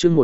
chương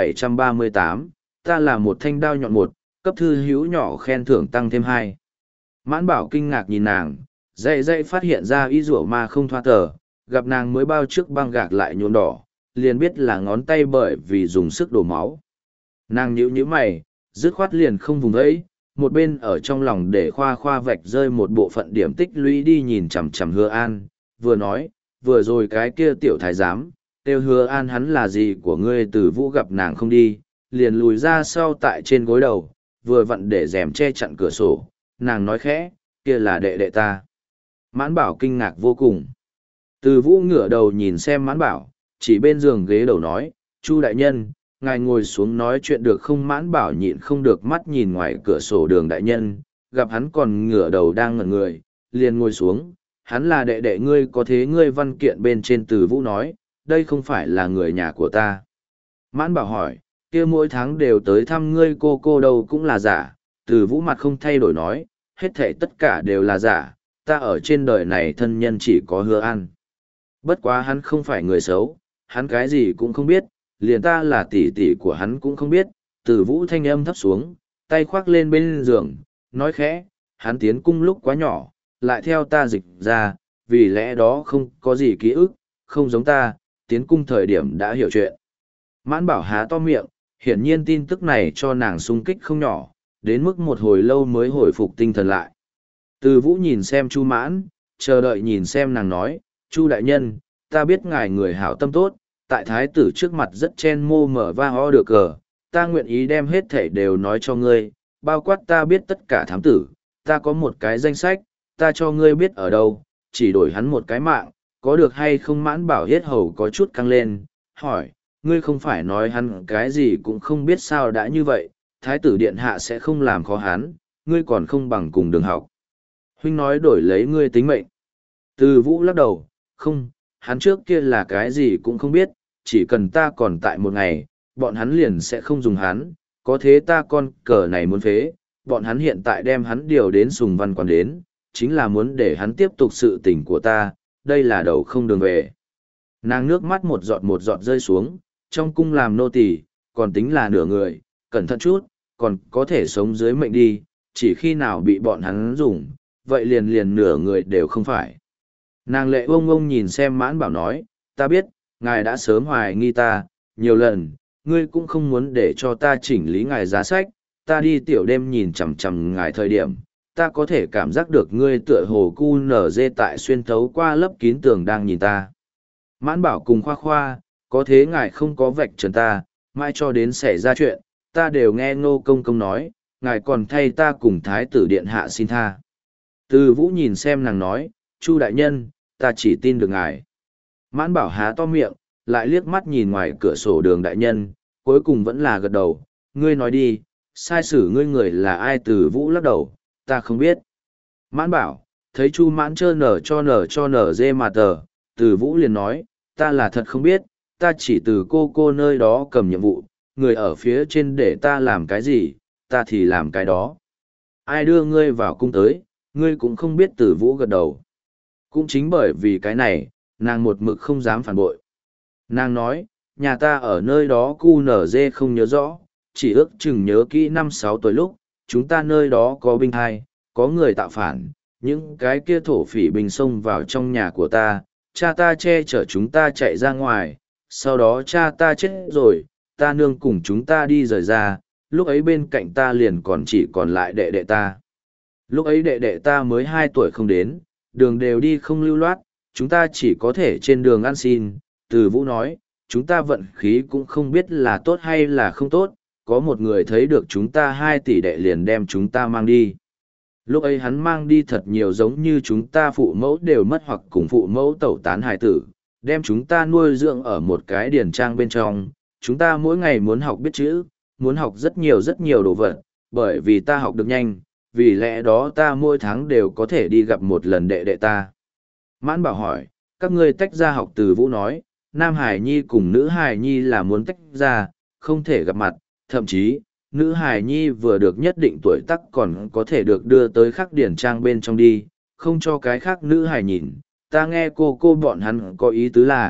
1738, ta là một thanh đao nhọn một, cấp thư hữu nhỏ khen thưởng tăng thêm hai. Mãn Bảo kinh ngạc nhìn nàng, dậy phát hiện ra y rủa ma không thoa tờ, gặp nàng mới bao trước băng gạc lại nhuộm đỏ, liền biết là ngón tay bởi vì dùng sức đổ máu. Nàng nhíu mày, dứt khoát liền không vùng ấy, một bên ở trong lòng để khoa vạch rơi một bộ phận điểm tích lũy đi nhìn chằm chằm Hứa An, vừa nói, vừa rồi cái kia tiểu thái giám, kêu Hứa An hắn là gì của ngươi. Từ Vũ gặp nàng không đi, liền lùi ra sau tại trên gối đầu, vừa vặn để rèm che chặn cửa sổ, nàng nói khẽ, kia là đệ đệ ta. Mãn Bảo kinh ngạc vô cùng. Từ Vũ ngửa đầu nhìn xem Mãn Bảo, chỉ bên giường ghế đầu nói, Chu đại nhân, ngài ngồi xuống nói chuyện được không? Mãn Bảo nhịn không được mắt nhìn ngoài cửa sổ Đường đại nhân, gặp hắn còn ngửa đầu đang ngẩn người, liền ngồi xuống, hắn là đệ đệ ngươi, có thế ngươi văn kiện bên trên. Từ Vũ nói, đây không phải là người nhà của ta. Mãn Bảo hỏi, kia mỗi tháng đều tới thăm ngươi cô đâu cũng là giả. Từ Vũ mặt không thay đổi nói, hết thảy tất cả đều là giả, ta ở trên đời này thân nhân chỉ có Hứa An. Bất quá hắn không phải người xấu, hắn cái gì cũng không biết, liền ta là tỷ tỷ của hắn cũng không biết. Từ Vũ thanh âm thấp xuống, tay khoác lên bên giường, nói khẽ, hắn tiến cung lúc quá nhỏ, lại theo ta dịch ra, vì lẽ đó không có gì ký ức, không giống ta, tiến cung thời điểm đã hiểu chuyện. Mãn Bảo há to miệng, hiển nhiên tin tức này cho nàng sung kích không nhỏ, đến mức một hồi lâu mới hồi phục tinh thần lại. Từ Vũ nhìn xem Chu Mãn, chờ đợi nhìn xem nàng nói, Chu đại nhân, ta biết ngài người hảo tâm tốt, tại thái tử trước mặt rất chen mô mở va ho được cờ, ta nguyện ý đem hết thảy đều nói cho ngươi, bao quát ta biết tất cả thám tử, ta có một cái danh sách, ta cho ngươi biết ở đâu, chỉ đổi hắn một cái mạng, có được hay không? Mãn Bảo hết hầu có chút căng lên, hỏi, ngươi không phải nói hắn cái gì cũng không biết sao? Đã như vậy, thái tử điện hạ sẽ không làm khó hắn, ngươi còn không bằng cùng Đường học huynh nói đổi lấy ngươi tính mệnh. Từ Vũ lắc đầu, không, hắn trước kia là cái gì cũng không biết, chỉ cần ta còn tại một ngày, bọn hắn liền sẽ không dùng hắn, có thế ta con cờ này muốn phế, bọn hắn hiện tại đem hắn điều đến Sùng Văn Quan đến, chính là muốn để hắn tiếp tục sự tình của ta, đây là đầu không đường về. Nàng nước mắt một giọt rơi xuống, trong cung làm nô tỳ, còn tính là nửa người, cẩn thận chút, còn có thể sống dưới mệnh đi, chỉ khi nào bị bọn hắn dùng, vậy liền nửa người đều không phải. Nàng lệ ông nhìn xem Mãn Bảo nói, ta biết, ngài đã sớm hoài nghi ta, nhiều lần, ngươi cũng không muốn để cho ta chỉnh lý ngài giá sách, ta đi tiểu đêm nhìn chằm chằm ngài thời điểm, ta có thể cảm giác được ngươi tựa hồ cu nở dê tại xuyên thấu qua lớp kín tường đang nhìn ta. Mãn Bảo cùng khoa, có thế ngài không có vạch trần ta, mãi cho đến xảy ra chuyện, ta đều nghe Ngô công công nói, ngài còn thay ta cùng thái tử điện hạ xin tha. Từ Vũ nhìn xem nàng nói, Chu đại nhân, ta chỉ tin được ngài. Mãn Bảo há to miệng, lại liếc mắt nhìn ngoài cửa sổ Đường đại nhân, cuối cùng vẫn là gật đầu, ngươi nói đi, sai sử ngươi người là ai? Từ Vũ lắc đầu, ta không biết. Mãn Bảo, thấy Chu Mãn trơ nở cho nở dê mà tờ, Từ Vũ liền nói, ta là thật không biết, ta chỉ từ cô nơi đó cầm nhiệm vụ, người ở phía trên để ta làm cái gì, ta thì làm cái đó. Ai đưa ngươi vào cung tới, ngươi cũng không biết. Từ Vũ gật đầu. Cũng chính bởi vì cái này, nàng một mực không dám phản bội. Nàng nói, nhà ta ở nơi đó QNZ không nhớ rõ, chỉ ước chừng nhớ kỹ 5-6 tuổi lúc, chúng ta nơi đó có binh hai, có người tạo phản, những cái kia thổ phỉ binh xông vào trong nhà của ta, cha ta che chở chúng ta chạy ra ngoài, sau đó cha ta chết rồi, ta nương cùng chúng ta đi rời ra, lúc ấy bên cạnh ta liền còn chỉ còn lại đệ đệ ta. Lúc ấy đệ đệ ta mới 2 tuổi không đến, đường đều đi không lưu loát, chúng ta chỉ có thể trên đường ăn xin. Từ Vũ nói, chúng ta vận khí cũng không biết là tốt hay là không tốt, có một người thấy được chúng ta 2 tỷ đệ liền đem chúng ta mang đi. Lúc ấy hắn mang đi thật nhiều giống như chúng ta phụ mẫu đều mất hoặc cùng phụ mẫu tẩu tán hài tử, đem chúng ta nuôi dưỡng ở một cái điển trang bên trong. Chúng ta mỗi ngày muốn học biết chữ, muốn học rất nhiều đồ vật, bởi vì ta học được nhanh, vì lẽ đó ta mỗi tháng đều có thể đi gặp một lần đệ đệ ta. Mãn Bảo hỏi, các ngươi tách ra học? Từ Vũ nói, Nam Hải Nhi cùng Nữ Hải Nhi là muốn tách ra, không thể gặp mặt, thậm chí, Nữ Hải Nhi vừa được nhất định tuổi tác còn có thể được đưa tới khắc điển trang bên trong đi, không cho cái khác nữ hài nhìn. Ta nghe cô bọn hắn có ý tứ là,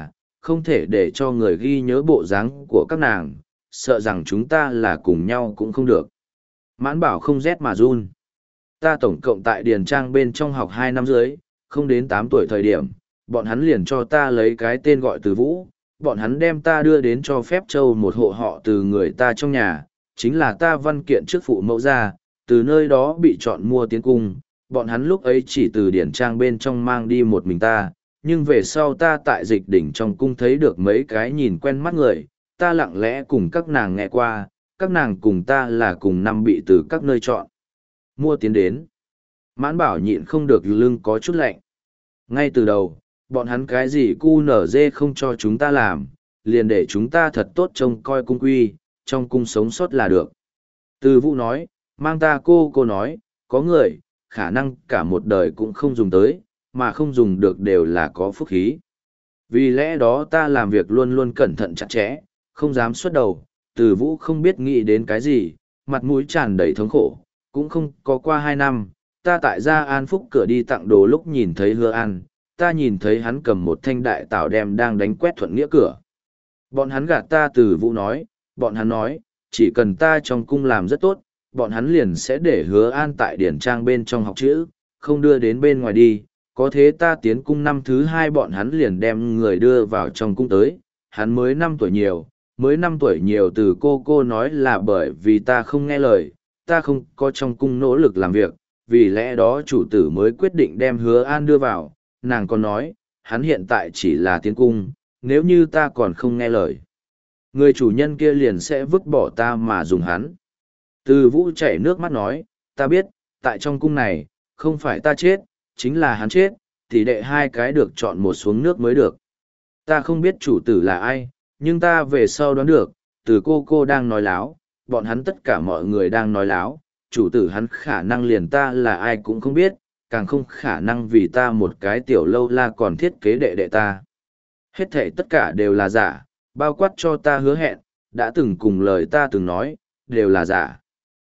không thể để cho người ghi nhớ bộ dáng của các nàng, sợ rằng chúng ta là cùng nhau cũng không được. Mãn Bảo không rét mà run. Ta tổng cộng tại Điền Trang bên trong học 2 năm dưới, không đến 8 tuổi thời điểm, bọn hắn liền cho ta lấy cái tên gọi Từ Vũ, bọn hắn đem ta đưa đến cho phép châu một hộ họ từ người ta trong nhà, chính là ta văn kiện trước phụ mẫu ra, từ nơi đó bị chọn mua tiến cung, bọn hắn lúc ấy chỉ từ Điển Trang bên trong mang đi một mình ta, nhưng về sau ta tại dịch đỉnh trong cung thấy được mấy cái nhìn quen mắt người, ta lặng lẽ cùng các nàng nghe qua, các nàng cùng ta là cùng năm bị từ các nơi chọn mua tiến đến. Mãn Bảo nhịn không được lưng có chút lạnh. Ngay từ đầu, bọn hắn cái gì cu nở dê không cho chúng ta làm, liền để chúng ta thật tốt trông coi cung quy, trong cung sống sót là được. Từ Vũ nói, mang ta cô nói, có người, khả năng cả một đời cũng không dùng tới, mà không dùng được đều là có phúc khí. Vì lẽ đó ta làm việc luôn luôn cẩn thận chặt chẽ, không dám xuất đầu. Từ Vũ không biết nghĩ đến cái gì, mặt mũi tràn đầy thống khổ, cũng không có qua 2 năm, ta tại gia An Phúc cửa đi tặng đồ lúc nhìn thấy Hứa An, ta nhìn thấy hắn cầm một thanh đại tảo đem đang đánh quét thuận nghĩa cửa. Bọn hắn gạt ta. Từ Vũ nói, bọn hắn nói, chỉ cần ta trong cung làm rất tốt, bọn hắn liền sẽ để Hứa An tại Điển Trang bên trong học chữ, không đưa đến bên ngoài đi. Có thế ta tiến cung năm thứ 2 bọn hắn liền đem người đưa vào trong cung tới, hắn mới 5 tuổi nhiều, mới 5 tuổi nhiều. Từ cô nói là bởi vì ta không nghe lời, ta không có trong cung nỗ lực làm việc, vì lẽ đó chủ tử mới quyết định đem Hứa An đưa vào. Nàng còn nói, hắn hiện tại chỉ là tiến cung, nếu như ta còn không nghe lời, người chủ nhân kia liền sẽ vứt bỏ ta mà dùng hắn. Từ Vũ chảy nước mắt nói, ta biết, tại trong cung này, không phải ta chết, chính là hắn chết, tỷ đệ 2 cái được chọn một xuống nước mới được. Ta không biết chủ tử là ai, nhưng ta về sau đoán được, từ cô đang nói láo, bọn hắn tất cả mọi người đang nói láo, chủ tử hắn khả năng liền ta là ai cũng không biết, càng không khả năng vì ta một cái tiểu lâu la còn thiết kế đệ đệ ta. Hết thảy tất cả đều là giả, bao quát cho ta hứa hẹn, đã từng cùng lời ta từng nói, đều là giả.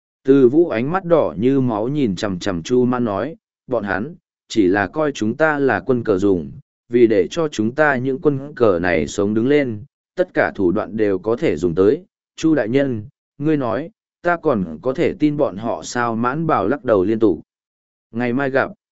Từ Vũ ánh mắt đỏ như máu nhìn chằm chằm Chu Mãn nói, bọn hắn, chỉ là coi chúng ta là quân cờ dùng, vì để cho chúng ta những quân cờ này sống đứng lên, tất cả thủ đoạn đều có thể dùng tới. Chu đại nhân, ngươi nói, ta còn có thể tin bọn họ sao? Mãn Bảo lắc đầu liên tục. Ngày mai gặp.